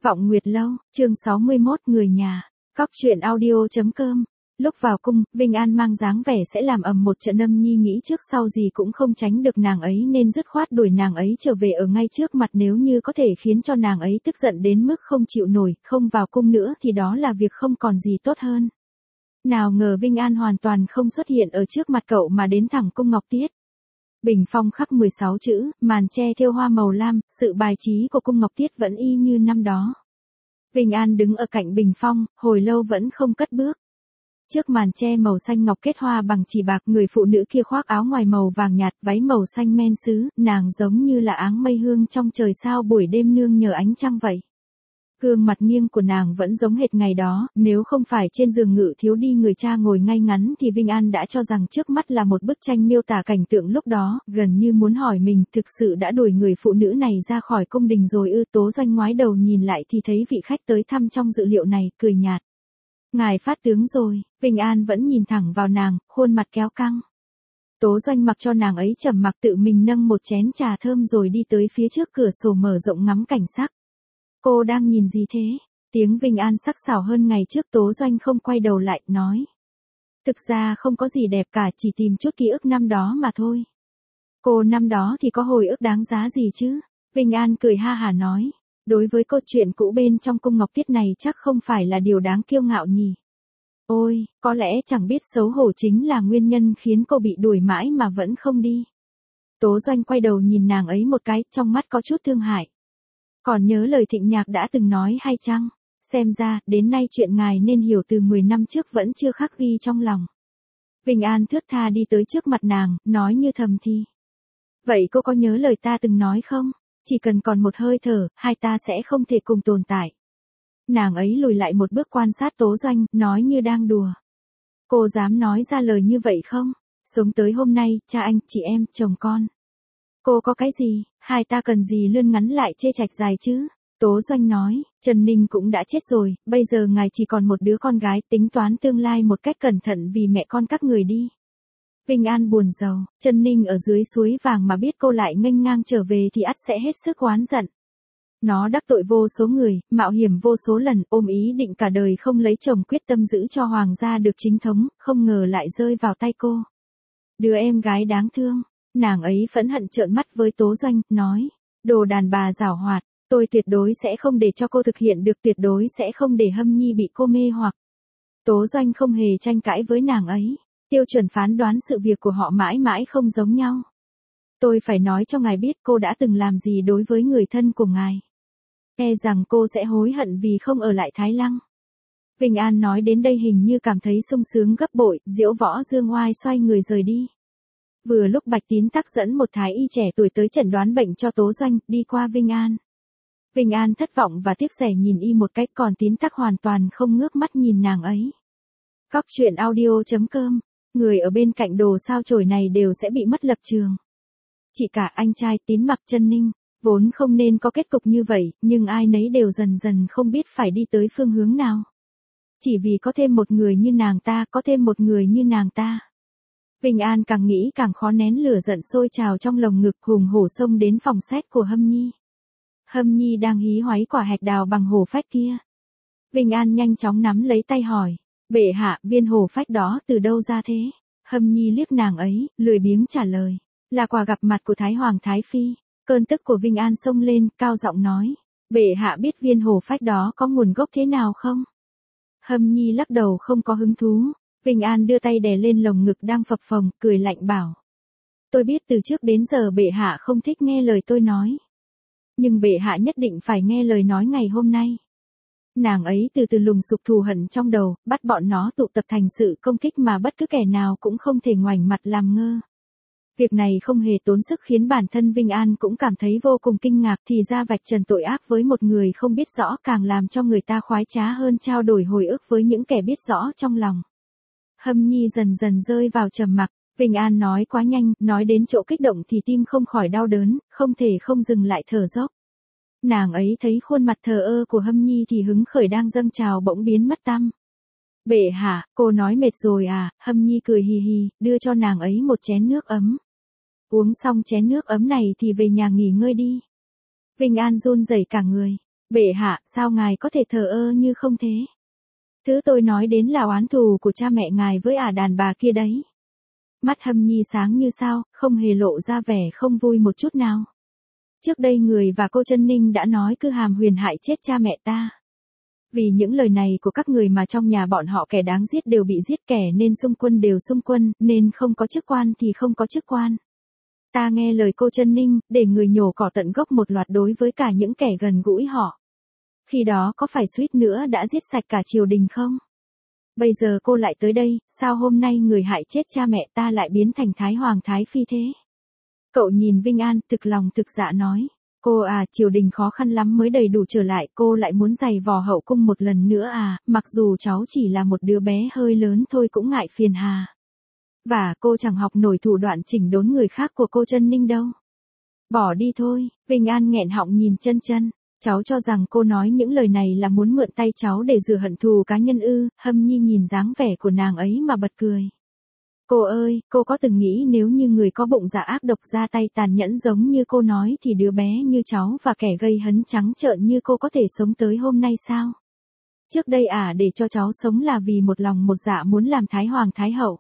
Vọng Nguyệt Lâu, chương 61, người nhà. Cóc truyện audio.com. Lúc vào cung, Vinh An mang dáng vẻ sẽ làm ầm một trận. Âm Nhi nghĩ trước sau gì cũng không tránh được nàng ấy nên dứt khoát đuổi nàng ấy trở về ở ngay trước mặt, nếu như có thể khiến cho nàng ấy tức giận đến mức không chịu nổi, không vào cung nữa thì đó là việc không còn gì tốt hơn. Nào ngờ Vinh An hoàn toàn không xuất hiện ở trước mặt cậu mà đến thẳng cung Ngọc Tiết. Bình phong khắc 16 chữ, màn che thêu hoa màu lam, sự bài trí của cung Ngọc Tiết vẫn y như năm đó. Vinh An đứng ở cạnh bình phong, hồi lâu vẫn không cất bước. Trước màn che màu xanh ngọc kết hoa bằng chỉ bạc, người phụ nữ kia khoác áo ngoài màu vàng nhạt, váy màu xanh men sứ, nàng giống như là áng mây hương trong trời sao buổi đêm nương nhờ ánh trăng vậy. Gương mặt nghiêng của nàng vẫn giống hệt ngày đó, nếu không phải trên giường ngự thiếu đi người cha ngồi ngay ngắn thì Vinh An đã cho rằng trước mắt là một bức tranh miêu tả cảnh tượng lúc đó, gần như muốn hỏi mình thực sự đã đuổi người phụ nữ này ra khỏi cung đình rồi ư. Tố Doanh ngoái đầu nhìn lại thì thấy vị khách tới thăm trong dự liệu này, cười nhạt. Ngài phát tướng rồi. Vinh An vẫn nhìn thẳng vào nàng, khuôn mặt kéo căng. Tố Doanh mặc cho nàng ấy trầm mặc, tự mình nâng một chén trà thơm rồi đi tới phía trước cửa sổ mở rộng ngắm cảnh sắc. Cô đang nhìn gì thế? Tiếng Vinh An sắc sảo hơn ngày trước. Tố Doanh không quay đầu lại, nói. Thực ra không có gì đẹp cả, chỉ tìm chút ký ức năm đó mà thôi. Cô năm đó thì có hồi ức đáng giá gì chứ? Vinh An cười ha hả nói. Đối với câu chuyện cũ bên trong cung Ngọc Tiết này chắc không phải là điều đáng kiêu ngạo nhỉ? Ôi, có lẽ chẳng biết xấu hổ chính là nguyên nhân khiến cô bị đuổi mãi mà vẫn không đi. Tố Doanh quay đầu nhìn nàng ấy một cái, trong mắt có chút thương hại. Còn nhớ lời Thịnh Nhạc đã từng nói hay chăng? Xem ra, đến nay chuyện ngài nên hiểu từ 10 năm trước vẫn chưa khắc ghi trong lòng. Vinh An thướt tha đi tới trước mặt nàng, nói như thầm thì. Vậy cô có nhớ lời ta từng nói không? Chỉ cần còn một hơi thở, hai ta sẽ không thể cùng tồn tại. Nàng ấy lùi lại một bước quan sát Tố Doanh, nói như đang đùa. Cô dám nói ra lời như vậy không? Sống tới hôm nay, cha anh, chị em, chồng con. Cô có cái gì, hai ta cần gì lươn ngắn lại chê chạch dài chứ? Tố Doanh nói, Trần Ninh cũng đã chết rồi, bây giờ ngài chỉ còn một đứa con gái, tính toán tương lai một cách cẩn thận vì mẹ con các người đi. Vinh An buồn rầu, Trần Ninh ở dưới suối vàng mà biết cô lại nghênh ngang trở về thì ắt sẽ hết sức oán giận. Nó đắc tội vô số người, mạo hiểm vô số lần, ôm ý định cả đời không lấy chồng, quyết tâm giữ cho hoàng gia được chính thống, không ngờ lại rơi vào tay cô. Đứa em gái đáng thương. Nàng ấy phẫn hận trợn mắt với Tố Doanh, nói. Đồ đàn bà giảo hoạt, tôi tuyệt đối sẽ không để cho cô thực hiện được, tuyệt đối sẽ không để Hâm Nhi bị cô mê hoặc. Tố Doanh không hề tranh cãi với nàng ấy. Tiêu chuẩn phán đoán sự việc của họ mãi mãi không giống nhau. Tôi phải nói cho ngài biết cô đã từng làm gì đối với người thân của ngài. E rằng cô sẽ hối hận vì không ở lại Thái Lăng. Vinh An nói đến đây hình như cảm thấy sung sướng gấp bội, Diễu Võ Dương Oai xoay người rời đi. Vừa lúc Bạch Tín Tắc dẫn một thái y trẻ tuổi tới chẩn đoán bệnh cho Tố Doanh, đi qua Vinh An. Vinh An thất vọng và tiếc rẻ nhìn y một cách, còn Tín Tắc hoàn toàn không ngước mắt nhìn nàng ấy. Cóc truyện audio.com. Người ở bên cạnh đồ sao chổi này đều sẽ bị mất lập trường. Chị cả anh trai Tín mặc Chân Ninh, vốn không nên có kết cục như vậy, nhưng ai nấy đều dần dần không biết phải đi tới phương hướng nào. Chỉ vì có thêm một người như nàng ta, có thêm một người như nàng ta. Vinh An càng nghĩ càng khó nén lửa giận sôi trào trong lồng ngực, hùng hổ xông đến phòng xét của Hâm Nhi. Hâm Nhi đang hí hoáy quả hạch đào bằng hổ phách kia. Vinh An nhanh chóng nắm lấy tay hỏi. Bệ hạ, viên hổ phách đó từ đâu ra thế? Hâm Nhi liếc nàng ấy, lười biếng trả lời. Là quà gặp mặt của Thái Hoàng Thái Phi. Cơn tức của Vinh An xông lên, cao giọng nói. Bệ hạ biết viên hổ phách đó có nguồn gốc thế nào không? Hâm Nhi lắc đầu không có hứng thú. Vinh An đưa tay đè lên lồng ngực đang phập phồng, cười lạnh bảo. Tôi biết từ trước đến giờ bệ hạ không thích nghe lời tôi nói. Nhưng bệ hạ nhất định phải nghe lời nói ngày hôm nay. Nàng ấy từ từ lùng sục thù hận trong đầu, bắt bọn nó tụ tập thành sự công kích mà bất cứ kẻ nào cũng không thể ngoảnh mặt làm ngơ. Việc này không hề tốn sức khiến bản thân Vinh An cũng cảm thấy vô cùng kinh ngạc, thì ra vạch trần tội ác với một người không biết rõ càng làm cho người ta khoái trá hơn trao đổi hồi ức với những kẻ biết rõ trong lòng. Hâm Nhi dần dần rơi vào trầm mặc, Vinh An nói quá nhanh, nói đến chỗ kích động thì tim không khỏi đau đớn, không thể không dừng lại thở dốc. Nàng ấy thấy khuôn mặt thờ ơ của Hâm Nhi thì hứng khởi đang dâng trào bỗng biến mất tăm. Bệ hạ, cô nói mệt rồi à? Hâm Nhi cười hì hì, đưa cho nàng ấy một chén nước ấm. Uống xong chén nước ấm này thì về nhà nghỉ ngơi đi. Vinh An run rẩy cả người. Bệ hạ, sao ngài có thể thờ ơ như không thế? Thứ tôi nói đến là oán thù của cha mẹ ngài với đàn bà kia đấy. Mắt Hâm Nhi sáng như sao, không hề lộ ra vẻ không vui một chút nào. Trước đây người và cô Chân Ninh đã nói cứ hàm huyền hại chết cha mẹ ta. Vì những lời này của các người mà trong nhà bọn họ kẻ đáng giết đều bị giết, kẻ nên xung quân đều xung quân, nên không có chức quan thì không có chức quan. Ta nghe lời cô Chân Ninh, để người nhổ cỏ tận gốc một loạt đối với cả những kẻ gần gũi họ. Khi đó có phải suýt nữa đã giết sạch cả triều đình không? Bây giờ cô lại tới đây, sao hôm nay người hại chết cha mẹ ta lại biến thành Thái Hoàng Thái Phi thế? Cậu nhìn Vinh An, thực lòng thực dạ nói. Cô à, triều đình khó khăn lắm mới đầy đủ trở lại, cô lại muốn giày vò hậu cung một lần nữa à, mặc dù cháu chỉ là một đứa bé hơi lớn thôi cũng ngại phiền hà. Và cô chẳng học nổi thủ đoạn chỉnh đốn người khác của cô Chân Ninh đâu. Bỏ đi thôi, Vinh An nghẹn họng nhìn Chân Chân. Cháu cho rằng cô nói những lời này là muốn mượn tay cháu để rửa hận thù cá nhân ư? Hâm Nhi nhìn dáng vẻ của nàng ấy mà bật cười. Cô ơi, cô có từng nghĩ nếu như người có bụng dạ ác độc ra tay tàn nhẫn giống như cô nói thì đứa bé như cháu và kẻ gây hấn trắng trợn như cô có thể sống tới hôm nay sao? Trước đây để cho cháu sống là vì một lòng một dạ muốn làm Thái Hoàng Thái Hậu.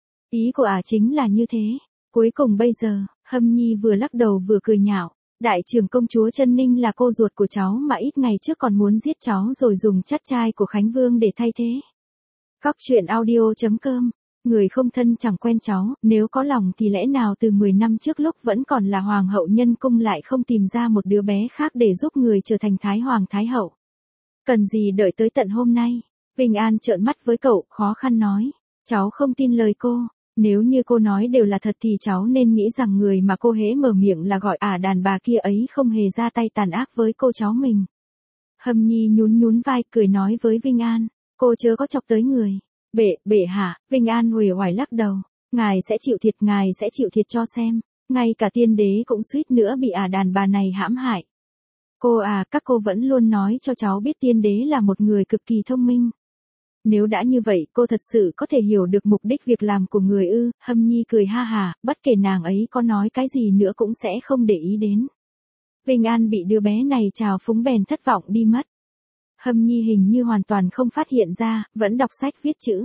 Ý của chính là như thế. Cuối cùng bây giờ, Hâm Nhi vừa lắc đầu vừa cười nhạo. Đại trưởng công chúa Chân Ninh là cô ruột của cháu mà ít ngày trước còn muốn giết cháu rồi dùng chắt trai của Khánh Vương để thay thế. Cóc truyện audio.com. Người không thân chẳng quen cháu, nếu có lòng thì lẽ nào từ 10 năm trước lúc vẫn còn là hoàng hậu nhân cung lại không tìm ra một đứa bé khác để giúp người trở thành Thái Hoàng Thái Hậu. Cần gì đợi tới tận hôm nay? Vinh An trợn mắt với cậu, khó khăn nói. Cháu không tin lời cô. Nếu như cô nói đều là thật thì cháu nên nghĩ rằng người mà cô hễ mở miệng là gọi đàn bà kia ấy không hề ra tay tàn ác với cô cháu mình. Hâm Nhi nhún nhún vai cười nói với Vinh An, cô chớ có chọc tới người. Bệ hạ, Vinh An uể oải lắc đầu, ngài sẽ chịu thiệt cho xem, ngay cả tiên đế cũng suýt nữa bị đàn bà này hãm hại. Cô các cô vẫn luôn nói cho cháu biết tiên đế là một người cực kỳ thông minh. Nếu đã như vậy, cô thật sự có thể hiểu được mục đích việc làm của người ư? Hâm Nhi cười ha hà, bất kể nàng ấy có nói cái gì nữa cũng sẽ không để ý đến. Vinh An bị đứa bé này trào phúng bèn thất vọng đi mất. Hâm Nhi hình như hoàn toàn không phát hiện ra, vẫn đọc sách viết chữ.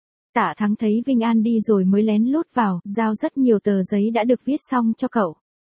Tạ Thắng thấy Vinh An đi rồi mới lén lút vào, giao rất nhiều tờ giấy đã được viết xong cho cậu.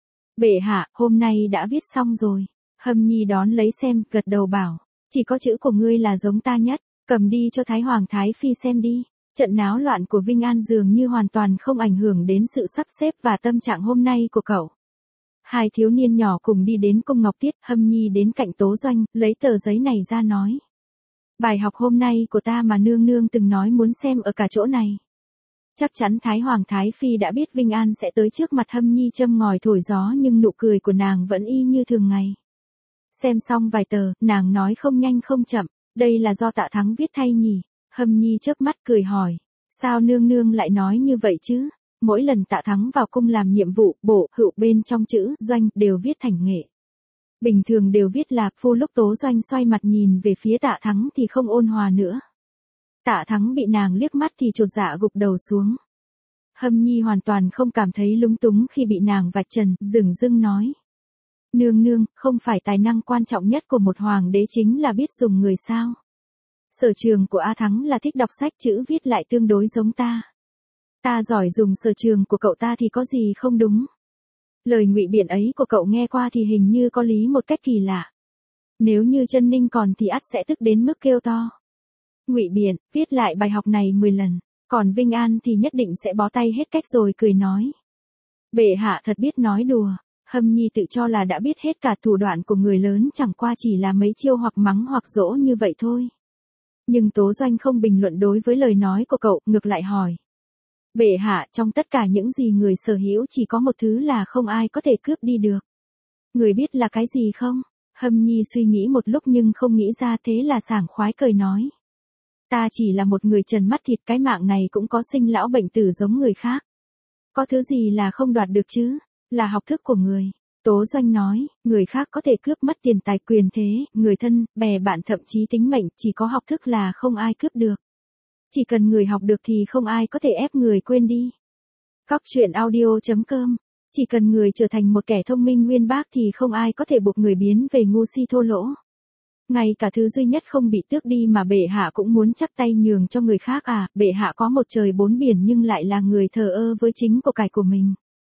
Bệ hạ, hôm nay đã viết xong rồi. Hâm Nhi đón lấy xem, gật đầu bảo, chỉ có chữ của ngươi là giống ta nhất. Cầm đi cho Thái Hoàng Thái Phi xem đi. Trận náo loạn của Vinh An dường như hoàn toàn không ảnh hưởng đến sự sắp xếp và tâm trạng hôm nay của cậu. Hai thiếu niên nhỏ cùng đi đến cung Ngọc Tiết, Hâm Nhi đến cạnh Tố Doanh, lấy tờ giấy này ra nói. Bài học hôm nay của ta mà nương nương từng nói muốn xem ở cả chỗ này. Chắc chắn Thái Hoàng Thái Phi đã biết Vinh An sẽ tới trước mặt Hâm Nhi châm ngòi thổi gió nhưng nụ cười của nàng vẫn y như thường ngày. Xem xong vài tờ, nàng nói không nhanh không chậm. Đây là do Tạ Thắng viết thay nhỉ? Hâm Nhi chớp mắt cười hỏi. Sao nương nương lại nói như vậy chứ? Mỗi lần Tạ Thắng vào cung làm nhiệm vụ, bổ, hữu bên trong chữ, doanh, đều viết thành nghệ. Bình thường đều viết lạc phu, lúc Tố Doanh xoay mặt nhìn về phía Tạ Thắng thì không ôn hòa nữa. Tạ Thắng bị nàng liếc mắt thì chột dạ gục đầu xuống. Hâm Nhi hoàn toàn không cảm thấy lúng túng khi bị nàng vạch trần, dửng dưng nói. Nương nương, không phải tài năng quan trọng nhất của một hoàng đế chính là biết dùng người sao? Sở trường của Thắng là thích đọc sách chữ viết lại tương đối giống ta. Ta giỏi dùng sở trường của cậu ta thì có gì không đúng? Lời ngụy biện ấy của cậu nghe qua thì hình như có lý một cách kỳ lạ. Nếu như Chân Ninh còn thì ắt sẽ tức đến mức kêu to. Ngụy biện, viết lại bài học này 10 lần, còn Vinh An thì nhất định sẽ bó tay hết cách rồi cười nói. Bệ hạ thật biết nói đùa. Hâm Nhi tự cho là đã biết hết cả thủ đoạn của người lớn, chẳng qua chỉ là mấy chiêu hoặc mắng hoặc dỗ như vậy thôi. Nhưng Tố Doanh không bình luận đối với lời nói của cậu, ngược lại hỏi. Bệ hạ, trong tất cả những gì người sở hữu chỉ có một thứ là không ai có thể cướp đi được. Người biết là cái gì không? Hâm Nhi suy nghĩ một lúc nhưng không nghĩ ra, thế là sảng khoái cười nói. Ta chỉ là một người trần mắt thịt, cái mạng này cũng có sinh lão bệnh tử giống người khác. Có thứ gì là không đoạt được chứ? Là học thức của người. Tố Doanh nói, người khác có thể cướp mất tiền tài quyền thế, người thân, bè bạn thậm chí tính mệnh, chỉ có học thức là không ai cướp được. Chỉ cần người học được thì không ai có thể ép người quên đi. Cóc truyện audio.com. Chỉ cần người trở thành một kẻ thông minh uyên bác thì không ai có thể buộc người biến về ngu si thô lỗ. Ngay cả thứ duy nhất không bị tước đi mà bệ hạ cũng muốn chắp tay nhường cho người khác à, bệ hạ có một trời bốn biển nhưng lại là người thờ ơ với chính của cải của mình.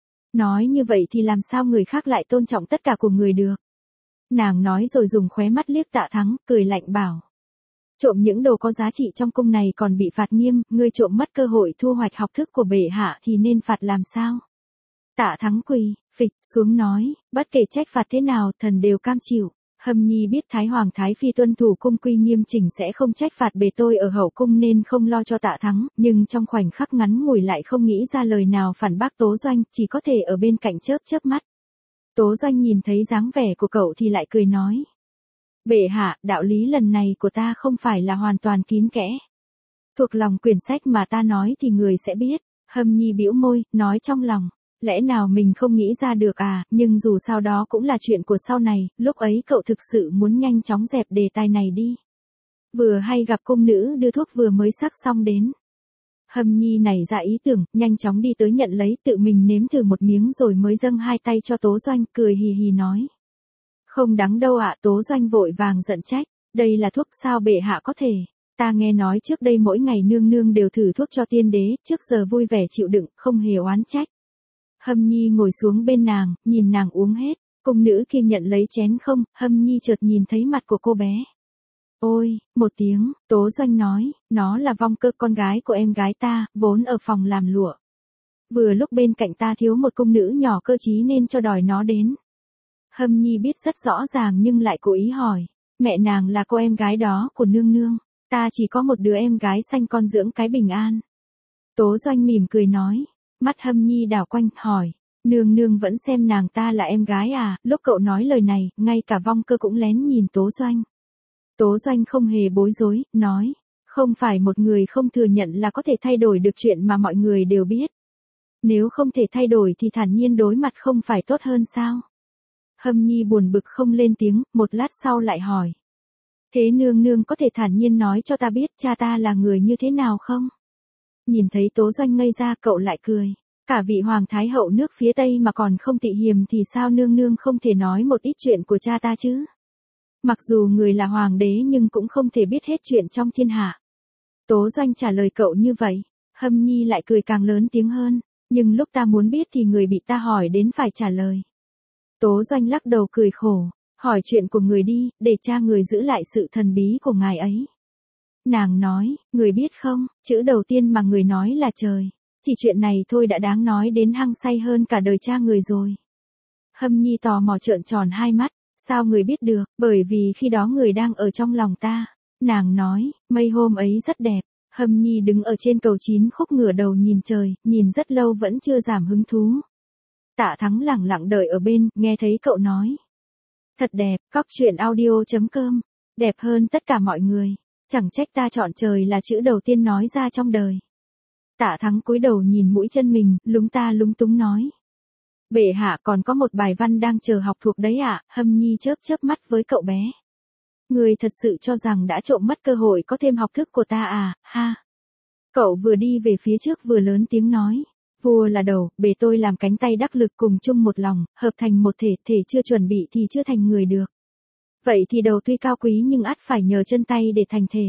Nói như vậy thì làm sao người khác lại tôn trọng tất cả của người được. Nàng nói rồi dùng khóe mắt liếc Tạ Thắng, cười lạnh bảo. Trộm những đồ có giá trị trong cung này còn bị phạt nghiêm, ngươi trộm mất cơ hội thu hoạch học thức của bệ hạ thì nên phạt làm sao? Tạ Thắng quỳ, phịch, xuống nói, bất kể trách phạt thế nào thần đều cam chịu. Hâm Nhi biết Thái Hoàng Thái Phi tuân thủ cung quy nghiêm chỉnh sẽ không trách phạt bề tôi ở hậu cung nên không lo cho Tạ Thắng, nhưng trong khoảnh khắc ngắn ngủi lại không nghĩ ra lời nào phản bác Tố Doanh, chỉ có thể ở bên cạnh chớp chớp mắt. Tố Doanh nhìn thấy dáng vẻ của cậu thì lại cười nói. Bệ hạ, đạo lý lần này của ta không phải là hoàn toàn kín kẽ. Thuộc lòng quyển sách mà ta nói thì người sẽ biết. Hâm Nhi bĩu môi, nói trong lòng. Lẽ nào mình không nghĩ ra được à, nhưng dù sao đó cũng là chuyện của sau này, lúc ấy cậu thực sự muốn nhanh chóng dẹp đề tài này đi. Vừa hay gặp cung nữ đưa thuốc vừa mới sắc xong đến. Hâm Nhi nảy ra ý tưởng, nhanh chóng đi tới nhận lấy, tự mình nếm thử một miếng rồi mới dâng hai tay cho Tố Doanh, cười hì hì nói. Không đắng đâu ạ, Tố Doanh vội vàng giận trách, đây là thuốc sao bệ hạ có thể. Ta nghe nói trước đây mỗi ngày nương nương đều thử thuốc cho tiên đế, trước giờ vui vẻ chịu đựng, không hề oán trách. Hâm Nhi ngồi xuống bên nàng, nhìn nàng uống hết, cung nữ kia nhận lấy chén không, Hâm Nhi chợt nhìn thấy mặt của cô bé. Ôi, một tiếng, Tố Doanh nói, nó là Vong Cơ con gái của em gái ta, vốn ở phòng làm lụa. Vừa lúc bên cạnh ta thiếu một cung nữ nhỏ cơ trí nên cho đòi nó đến. Hâm Nhi biết rất rõ ràng nhưng lại cố ý hỏi, mẹ nàng là cô em gái đó của nương nương, ta chỉ có một đứa em gái sanh con dưỡng cái bình an. Tố Doanh mỉm cười nói, mắt Hâm Nhi đảo quanh, hỏi, nương nương vẫn xem nàng ta là em gái à, lúc cậu nói lời này, ngay cả Vong Cơ cũng lén nhìn Tố Doanh. Tố Doanh không hề bối rối, nói, không phải một người không thừa nhận là có thể thay đổi được chuyện mà mọi người đều biết. Nếu không thể thay đổi thì thản nhiên đối mặt không phải tốt hơn sao? Hâm Nhi buồn bực không lên tiếng, một lát sau lại hỏi. Thế nương nương có thể thản nhiên nói cho ta biết cha ta là người như thế nào không? Nhìn thấy Tố Doanh ngây ra cậu lại cười. Cả vị hoàng thái hậu nước phía Tây mà còn không tị hiềm thì sao nương nương không thể nói một ít chuyện của cha ta chứ? Mặc dù người là hoàng đế nhưng cũng không thể biết hết chuyện trong thiên hạ. Tố Doanh trả lời cậu như vậy. Hâm Nhi lại cười càng lớn tiếng hơn. Nhưng lúc ta muốn biết thì người bị ta hỏi đến phải trả lời. Tố Doanh lắc đầu cười khổ. Hỏi chuyện của người đi, để cha người giữ lại sự thần bí của ngài ấy. Nàng nói, người biết không, chữ đầu tiên mà người nói là trời. Chỉ chuyện này thôi đã đáng nói đến hăng say hơn cả đời cha người rồi. Hâm Nhi tò mò trợn tròn hai mắt. Sao người biết được, bởi vì khi đó người đang ở trong lòng ta. Nàng nói, mây hôm ấy rất đẹp. Hâm Nhi đứng ở trên cầu 9 khúc ngửa đầu nhìn trời, nhìn rất lâu vẫn chưa giảm hứng thú. Tạ Thắng lẳng lặng đợi ở bên, nghe thấy cậu nói. Thật đẹp, cóc truyện audio.com. Đẹp hơn tất cả mọi người. Chẳng trách ta chọn trời là chữ đầu tiên nói ra trong đời. Tạ Thắng cúi đầu nhìn mũi chân mình, lúng ta lúng túng nói. Bệ hạ còn có một bài văn đang chờ học thuộc đấy ạ, Hâm Nhi chớp chớp mắt với cậu bé. Người thật sự cho rằng đã trộm mất cơ hội có thêm học thức của ta à, ha. Cậu vừa đi về phía trước vừa lớn tiếng nói. Vua là đầu, bề tôi làm cánh tay đắc lực cùng chung một lòng, hợp thành một thể, thể chưa chuẩn bị thì chưa thành người được. Vậy thì đầu tuy cao quý nhưng ắt phải nhờ chân tay để thành thể.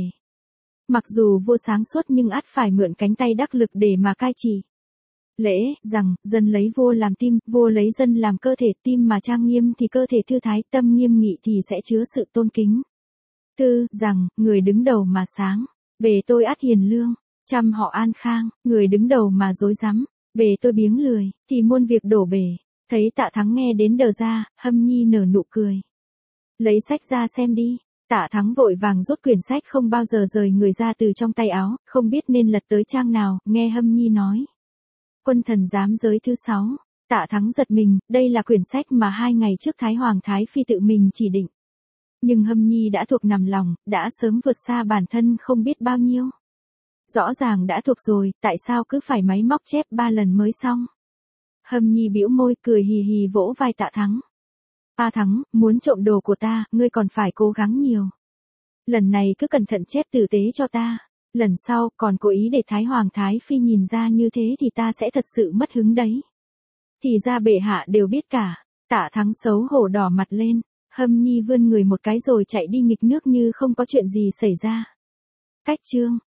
Mặc dù vua sáng suốt nhưng ắt phải mượn cánh tay đắc lực để mà cai trị. Lễ, rằng, dân lấy vua làm tim, vua lấy dân làm cơ thể, tim mà trang nghiêm thì cơ thể thư thái, tâm nghiêm nghị thì sẽ chứa sự tôn kính. Tư, rằng, người đứng đầu mà sáng, bề tôi ắt hiền lương, chăm họ an khang, người đứng đầu mà dối rắm, bề tôi biếng lười, thì muôn việc đổ bể. Thấy Tạ Thắng nghe đến đờ ra, Hâm Nhi nở nụ cười. Lấy sách ra xem đi. Tạ Thắng vội vàng rút quyển sách không bao giờ rời người ra từ trong tay áo, không biết nên lật tới trang nào, nghe Hâm Nhi nói. Quân thần giám giới thứ 6. Tạ Thắng giật mình, đây là quyển sách mà 2 ngày trước Thái Hoàng Thái Phi tự mình chỉ định. Nhưng Hâm Nhi đã thuộc nằm lòng, đã sớm vượt xa bản thân không biết bao nhiêu. Rõ ràng đã thuộc rồi, tại sao cứ phải máy móc chép 3 lần mới xong. Hâm Nhi bĩu môi cười hì hì vỗ vai Tạ Thắng. A Thắng, muốn trộm đồ của ta, ngươi còn phải cố gắng nhiều. Lần này cứ cẩn thận chép tử tế cho ta. Lần sau, còn cố ý để Thái Hoàng Thái Phi nhìn ra như thế thì ta sẽ thật sự mất hứng đấy. Thì ra bệ hạ đều biết cả. Tạ Thắng xấu hổ đỏ mặt lên. Hâm Nhi vươn người một cái rồi chạy đi nghịch nước như không có chuyện gì xảy ra. Cách chương